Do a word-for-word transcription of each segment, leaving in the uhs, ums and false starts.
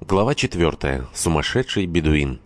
Глава четвертая. Сумасшедший бедуин.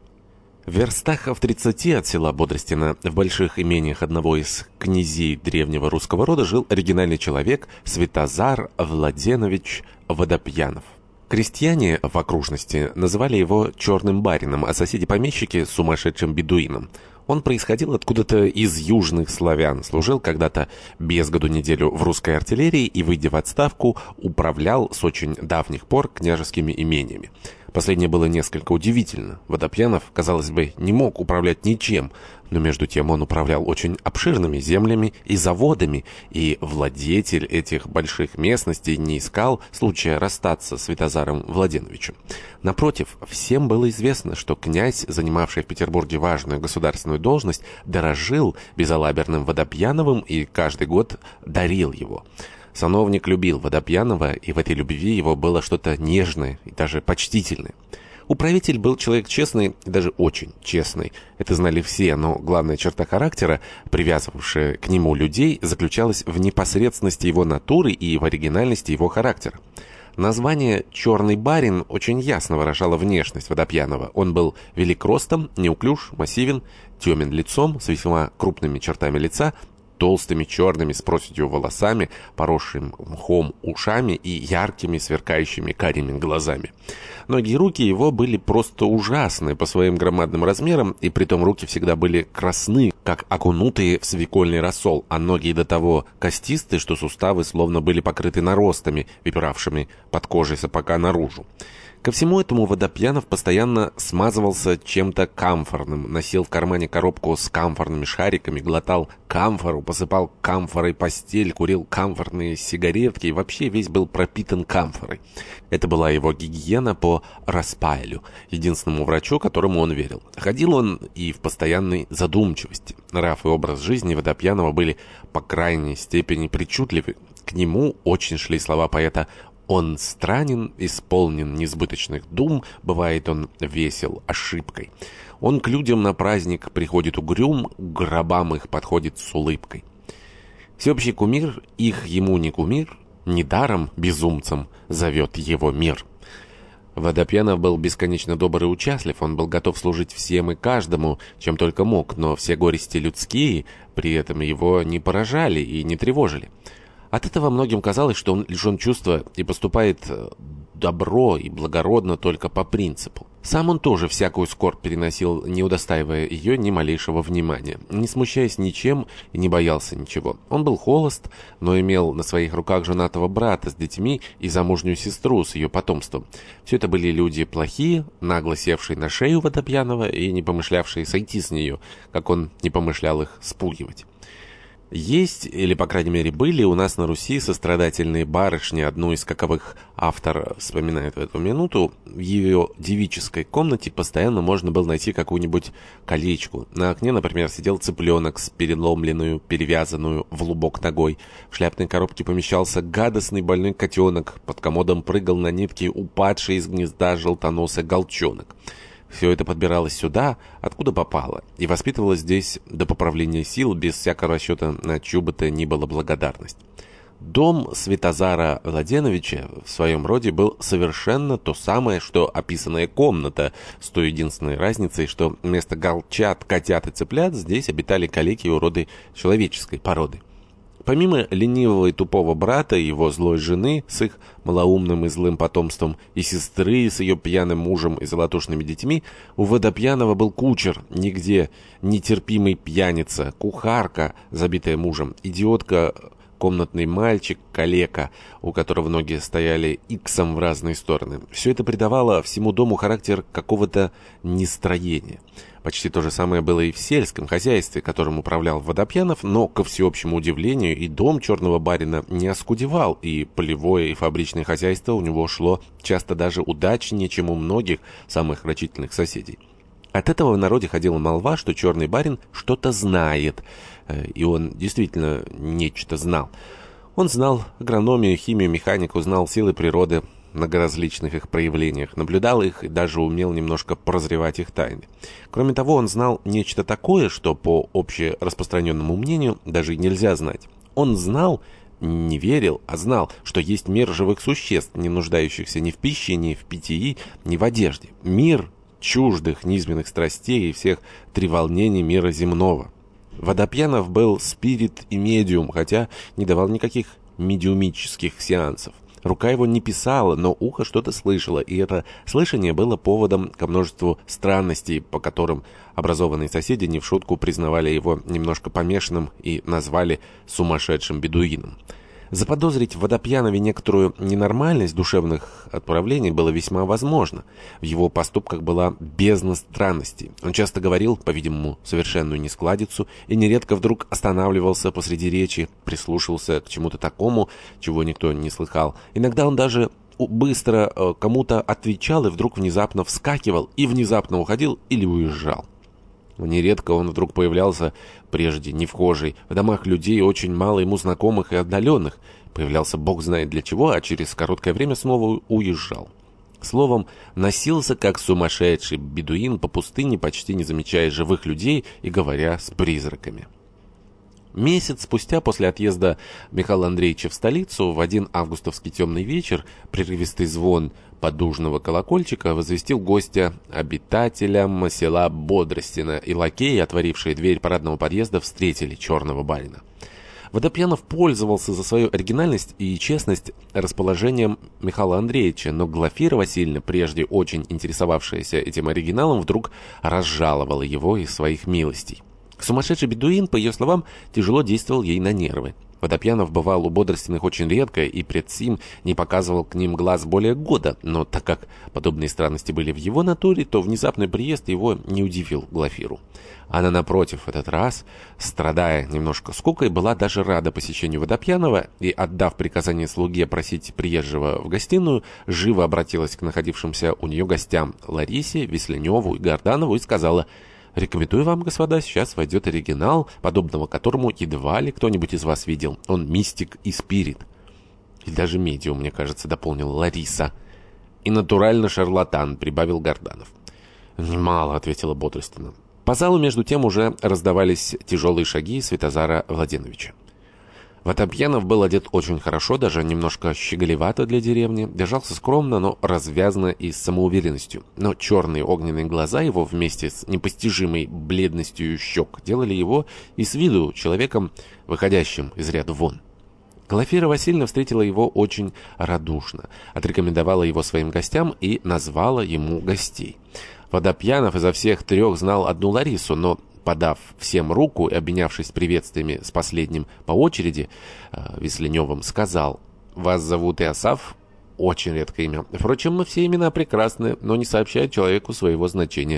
В верстах в тридцати от села Бодростино, в больших имениях одного из князей древнего русского рода, жил оригинальный человек Святозар Владенович Водопьянов. Крестьяне в окружности называли его «черным барином», а соседи-помещики — «сумасшедшим бедуином». Он происходил откуда-то из южных славян, служил когда-то без году неделю в русской артиллерии и, выйдя в отставку, управлял с очень давних пор княжескими имениями. Последнее было несколько удивительно. Водопьянов, казалось бы, не мог управлять ничем, но между тем он управлял очень обширными землями и заводами, и владетель этих больших местностей не искал случая расстаться с Святозаром Владеновичем. Напротив, всем было известно, что князь, занимавший в Петербурге важную государственную должность, дорожил безалаберным Водопьяновым и каждый год дарил его. Сановник любил Водопьянова, и в этой любви его было что-то нежное и даже почтительное. Управитель был человек честный и даже очень честный. Это знали все, но главная черта характера, привязывавшая к нему людей, заключалась в непосредственности его натуры и в оригинальности его характера. Название «черный барин» очень ясно выражало внешность Водопьянова. Он был велик ростом, неуклюж, массивен, темен лицом, с весьма крупными чертами лица, толстыми черными с проседью волосами, поросшим мхом ушами и яркими сверкающими карими глазами. Ноги и руки его были просто ужасны по своим громадным размерам, и притом руки всегда были красны, как окунутые в свекольный рассол, а ноги до того костисты, что суставы словно были покрыты наростами, выпиравшими под кожей сапога наружу. Ко всему этому Водопьянов постоянно смазывался чем-то камфорным, носил в кармане коробку с камфорными шариками, глотал камфору, посыпал камфорой постель, курил камфорные сигаретки и вообще весь был пропитан камфорой. Это была его гигиена по Распайлю, единственному врачу, которому он верил. Ходил он и в постоянной задумчивости. Нрав и образ жизни Водопьянова были по крайней степени причудливы. К нему очень шли слова поэта: «Он странен, исполнен несбыточных дум, бывает он весел ошибкой. Он к людям на праздник приходит угрюм, к гробам их подходит с улыбкой». Всеобщий кумир их ему не кумир, недаром безумцем зовет его мир. Водопьянов был бесконечно добр и участлив, он был готов служить всем и каждому, чем только мог, но все горести людские при этом его не поражали и не тревожили. От этого многим казалось, что он лишен чувства и поступает добро и благородно только по принципу. Сам он тоже всякую скорбь переносил, не удостаивая ее ни малейшего внимания, не смущаясь ничем и не боялся ничего. Он был холост, но имел на своих руках женатого брата с детьми и замужнюю сестру с ее потомством. Все это были люди плохие, нагло севшие на шею Водопьянова и не помышлявшие сойти с нее, как он не помышлял их спугивать. Есть, или, по крайней мере, были у нас на Руси сострадательные барышни, одну из каковых автор вспоминает в эту минуту. В ее девической комнате постоянно можно было найти какую-нибудь колечку. На окне, например, сидел цыпленок с переломленную, перевязанную в лубок ногой. В шляпной коробке помещался гадостный больной котенок. Под комодом прыгал на нитке упадший из гнезда желтоносый голчонок. Все это подбиралось сюда, откуда попало, и воспитывалось здесь до поправления сил, без всякого расчета на чью бы то ни было благодарность. Дом Святозара Владеновича в своем роде был совершенно то самое, что описанная комната, с той единственной разницей, что вместо голчат, котят и цыплят здесь обитали калеки и уроды человеческой породы. Помимо ленивого и тупого брата и его злой жены с их малоумным и злым потомством, и сестры с ее пьяным мужем и золотушными детьми, у Водопьянова был кучер, нигде нетерпимый пьяница, кухарка, забитая мужем, идиотка, комнатный мальчик, калека, у которого ноги стояли иксом в разные стороны. Все это придавало всему дому характер какого-то нестроения. Почти то же самое было и в сельском хозяйстве, которым управлял Водопьянов, но, ко всеобщему удивлению, и дом черного барина не оскудевал, и полевое и фабричное хозяйство у него шло часто даже удачнее, чем у многих самых рачительных соседей. От этого в народе ходила молва, что черный барин что-то знает, и он действительно нечто знал. Он знал агрономию, химию, механику, знал силы природы, многоразличных их проявлениях, наблюдал их и даже умел немножко прозревать их тайны. Кроме того, он знал нечто такое, что, по общераспространенному мнению, даже и нельзя знать. Он знал не верил, а знал, что есть мир живых существ, не нуждающихся ни в пище, ни в питьи, ни в одежде. Мир чуждых низменных страстей и всех треволнений мира земного. Водопьянов был спирит и медиум, хотя не давал никаких медиумических сеансов. Рука его не писала, но ухо что-то слышало, и это слышание было поводом ко множеству странностей, по которым образованные соседи не в шутку признавали его немножко помешанным и назвали сумасшедшим бедуином. Заподозрить в Водопьянове некоторую ненормальность душевных отправлений было весьма возможно. В его поступках была бездна странностей. Он часто говорил, по-видимому, совершенную нескладицу, и нередко вдруг останавливался посреди речи, прислушивался к чему-то такому, чего никто не слыхал. Иногда он даже быстро э, кому-то отвечал и вдруг внезапно вскакивал и внезапно уходил или уезжал. Нередко он вдруг появлялся, прежде не вхожий, в домах людей очень мало ему знакомых и отдаленных. Появлялся бог знает для чего, а через короткое время снова уезжал. Словом, носился как сумасшедший бедуин по пустыне, почти не замечая живых людей и говоря с призраками. Месяц спустя после отъезда Михаила Андреевича в столицу, в один августовский темный вечер, прерывистый звон подужного колокольчика возвестил гостя обитателям села Бодростино, и лакеи, отворившие дверь парадного подъезда, встретили черного барина. Водопьянов пользовался за свою оригинальность и честность расположением Михаила Андреевича, но Глафира Васильевна, прежде очень интересовавшаяся этим оригиналом, вдруг разжаловала его из своих милостей. Сумасшедший бедуин, по ее словам, тяжело действовал ей на нервы. Водопьянов бывал у Бодростиных очень редко и пред сим не показывал к ним глаз более года, но так как подобные странности были в его натуре, то внезапный приезд его не удивил Глафиру. Она, напротив, в этот раз, страдая немножко скукой, была даже рада посещению Водопьянова и, отдав приказание слуге просить приезжего в гостиную, живо обратилась к находившимся у нее гостям Ларисе, Весленеву и Горданову и сказала: «Рекомендую вам, господа, сейчас войдет оригинал, подобного которому едва ли кто-нибудь из вас видел. Он мистик и спирит». «И даже медиум, мне кажется», — дополнила Лариса. «И натурально шарлатан», — прибавил Горданов. «Немало», — ответила Бодростина. По залу между тем уже раздавались тяжелые шаги Святозара Владимировича. Водопьянов был одет очень хорошо, даже немножко щеголевато для деревни, держался скромно, но развязно и с самоуверенностью. Но черные огненные глаза его вместе с непостижимой бледностью щек делали его и с виду человеком, выходящим из ряда вон. Глафира Васильевна встретила его очень радушно, отрекомендовала его своим гостям и назвала ему гостей. Водопьянов изо всех трех знал одну Ларису, но, подав всем руку и обменявшись приветствиями с последним по очереди, э, Весленевым сказал: «Вас зовут Иосаф?» Очень редкое имя. Впрочем, все имена прекрасны, но не сообщают человеку своего значения.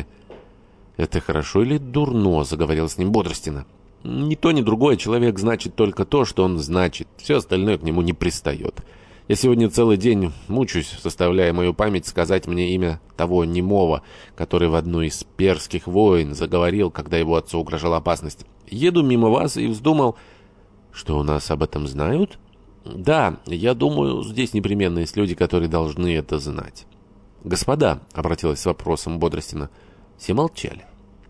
«Это хорошо или дурно?» — заговорила с ним Бодростина. «Ни то, ни другое. Человек значит только то, что он значит. Все остальное к нему не пристает. Я сегодня целый день мучусь, составляя мою память, сказать мне имя того немого, который в одну из перских войн заговорил, когда его отцу угрожала опасность. Еду мимо вас и вздумал, что у нас об этом знают? Да, я думаю, здесь непременно есть люди, которые должны это знать». «Господа», — обратилась с вопросом Бодростина, — все молчали.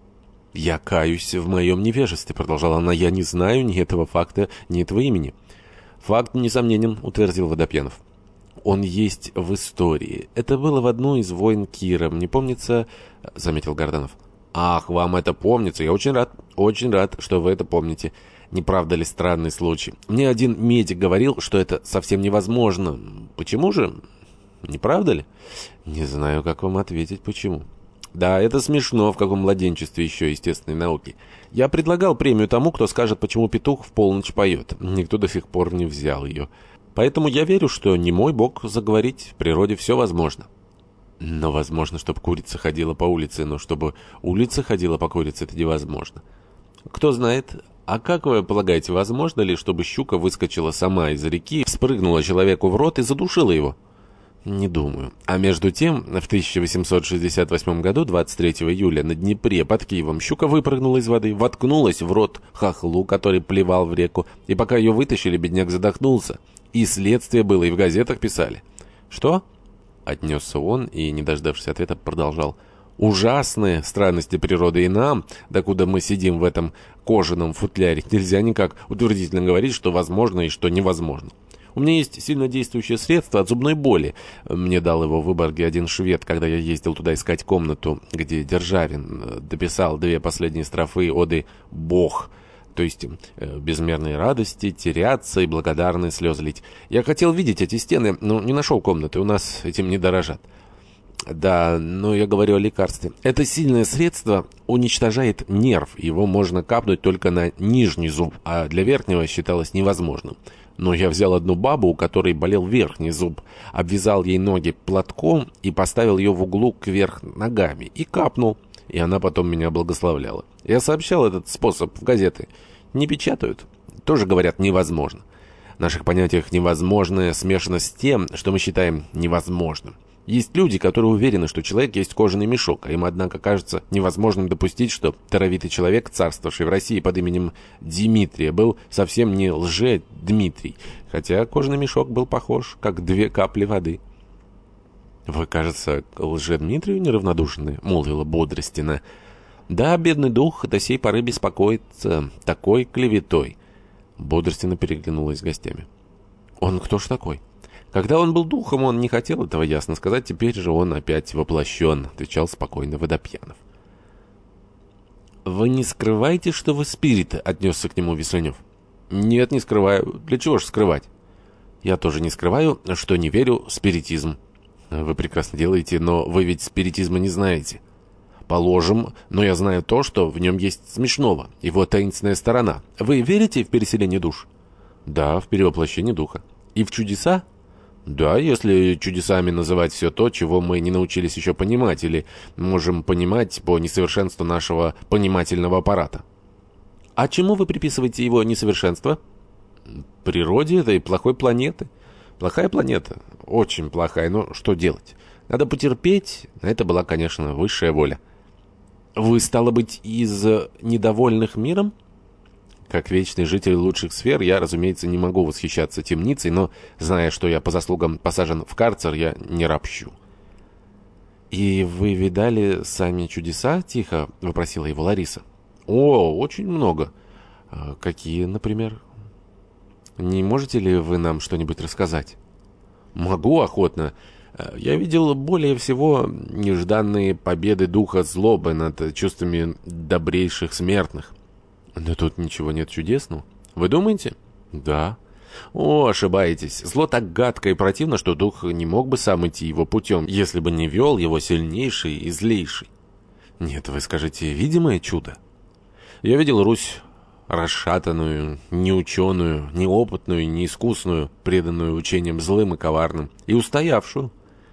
«Я каюсь в моем невежестве», — продолжала она, — «я не знаю ни этого факта, ни этого имени». «Факт несомненен», — утвердил Водопьянов. «Он есть в истории. Это было в одну из войн Кира. Мне помнится...» — заметил Горданов. «Ах, вам это помнится. Я очень рад, очень рад, что вы это помните. Не правда ли странный случай? Мне один медик говорил, что это совсем невозможно. Почему же? Не правда ли?» «Не знаю, как вам ответить, почему». «Да, это смешно, в каком младенчестве еще естественной науки. Я предлагал премию тому, кто скажет, почему петух в полночь поет. Никто до сих пор не взял ее. Поэтому я верю, что не мой бог заговорить, в природе все возможно». «Но возможно, чтобы курица ходила по улице, но чтобы улица ходила по курице, это невозможно». «Кто знает. А как вы полагаете, возможно ли, чтобы щука выскочила сама из реки, вспрыгнула человеку в рот и задушила его?» «Не думаю». А между тем, в тысяча восемьсот шестьдесят восьмом году, двадцать третьего июля, на Днепре под Киевом щука выпрыгнула из воды, воткнулась в рот хохлу, который плевал в реку, и пока ее вытащили, бедняк задохнулся. И следствие было, и в газетах писали. «Что?» — отнесся он и, не дождавшись ответа, продолжал. Ужасные странности природы, и нам, докуда мы сидим в этом кожаном футляре, нельзя никак утвердительно говорить, что возможно и что невозможно. У меня есть сильнодействующее средство от зубной боли. Мне дал его в Выборге один швед, когда я ездил туда искать комнату, где Державин дописал две последние строфы оды «Бог», то есть безмерной радости, теряться и благодарные слезы лить. Я хотел видеть эти стены, но не нашел комнаты, у нас этим не дорожат. Да, но я говорю о лекарстве. Это сильное средство уничтожает нерв, его можно капнуть только на нижний зуб, а для верхнего считалось невозможным. Но я взял одну бабу, у которой болел верхний зуб, обвязал ей ноги платком и поставил ее в углу кверх ногами, и капнул, и она потом меня благословляла. Я сообщал этот способ в газеты. Не печатают. Тоже говорят «невозможно». В наших понятиях «невозможное» смешано с тем, что мы считаем невозможным. Есть люди, которые уверены, что человек есть кожаный мешок, а им, однако, кажется невозможным допустить, что таровитый человек, царствовавший в России под именем Дмитрия, был совсем не лже-Дмитрий, хотя кожаный мешок был похож, как две капли воды. «Вы, кажется, к лже-Дмитрию неравнодушны», — молвила Бодростина. «Да, бедный дух до сей поры беспокоится такой клеветой». Бодростина переглянулась с гостями. «Он кто ж такой?» «Когда он был духом, он не хотел этого ясно сказать, теперь же он опять воплощен», — отвечал спокойно Водопьянов. «Вы не скрываете, что вы спирит?» — отнесся к нему Весленев. «Нет, не скрываю. Для чего же скрывать?» «Я тоже не скрываю, что не верю в спиритизм». «Вы прекрасно делаете, но вы ведь спиритизма не знаете». «Положим, но я знаю то, что в нем есть смешного, его таинственная сторона. Вы верите в переселение душ?» «Да, в перевоплощение духа». «И в чудеса?» «Да, если чудесами называть все то, чего мы не научились еще понимать, или можем понимать по несовершенству нашего понимательного аппарата». «А чему вы приписываете его несовершенство?» «Природе этой плохой планеты». «Плохая планета? Очень плохая, но что делать? Надо потерпеть». Это была, конечно, высшая воля. «Вы, стало быть, из недовольных миром?» Как вечный житель лучших сфер, я, разумеется, не могу восхищаться темницей, но, зная, что я по заслугам посажен в карцер, я не ропщу. «И вы видали сами чудеса?» — тихо вопросила его Лариса. «О, очень много». А «какие, например?» «Не можете ли вы нам что-нибудь рассказать?» «Могу охотно. Я видел более всего нежданные победы духа злобы над чувствами добрейших смертных». «Но тут ничего нет чудесного. Вы думаете?» «Да». «О, ошибаетесь. Зло так гадко и противно, что дух не мог бы сам идти его путем, если бы не вел его сильнейший и злейший». «Нет, вы скажете, видимое чудо?» «Я видел Русь расшатанную, неученую, неопытную, неискусную, преданную учениям злым и коварным, и устоявшую».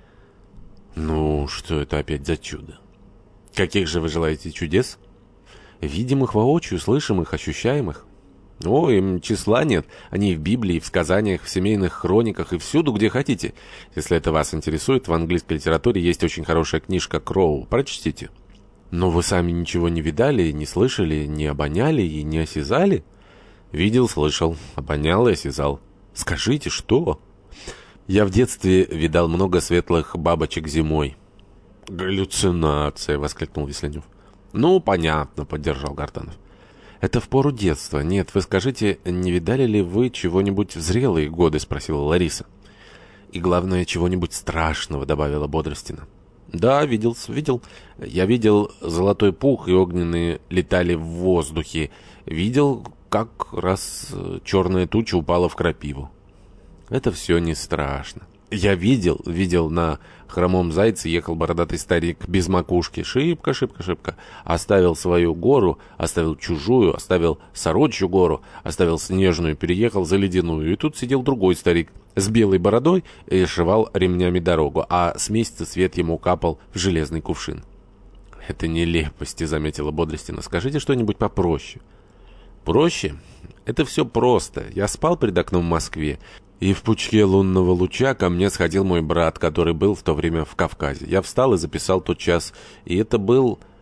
«Ну, что это опять за чудо?» «Каких же вы желаете чудес?» «Видимых воочию, слышимых, ощущаемых». «О, им числа нет. Они и в Библии, и в сказаниях, в семейных хрониках, и всюду, где хотите. Если это вас интересует, в английской литературе есть очень хорошая книжка Кроу. Прочтите». «Но вы сами ничего не видали, не слышали, не обоняли и не осязали?» «Видел, слышал, обонял и осязал». «Скажите, что?» «Я в детстве видал много светлых бабочек зимой». «Галлюцинация!» — воскликнул Весленев. «Ну, понятно», — поддержал Гартанов. «Это в пору детства. Нет, вы скажите, не видали ли вы чего-нибудь в зрелые годы?» — спросила Лариса. «И главное, чего-нибудь страшного», — добавила Бодростина. «Да, видел, видел. Я видел золотой пух, и огненные летали в воздухе. Видел, как раз черная туча упала в крапиву». «Это все не страшно». «Я видел, видел, на хромом зайце ехал бородатый старик без макушки. Шибко, шибко, шибко. Оставил свою гору, оставил чужую, оставил сорочью гору, оставил снежную, переехал за ледяную. И тут сидел другой старик с белой бородой и шивал ремнями дорогу, а с месяца свет ему капал в железный кувшин». «Это нелепости», — заметила Бодростина. «Скажите что-нибудь попроще». «Проще? Это все просто. Я спал перед окном в Москве. И в пучке лунного луча ко мне сходил мой брат, который был в то время в Кавказе. Я встал и записал тот час, и это был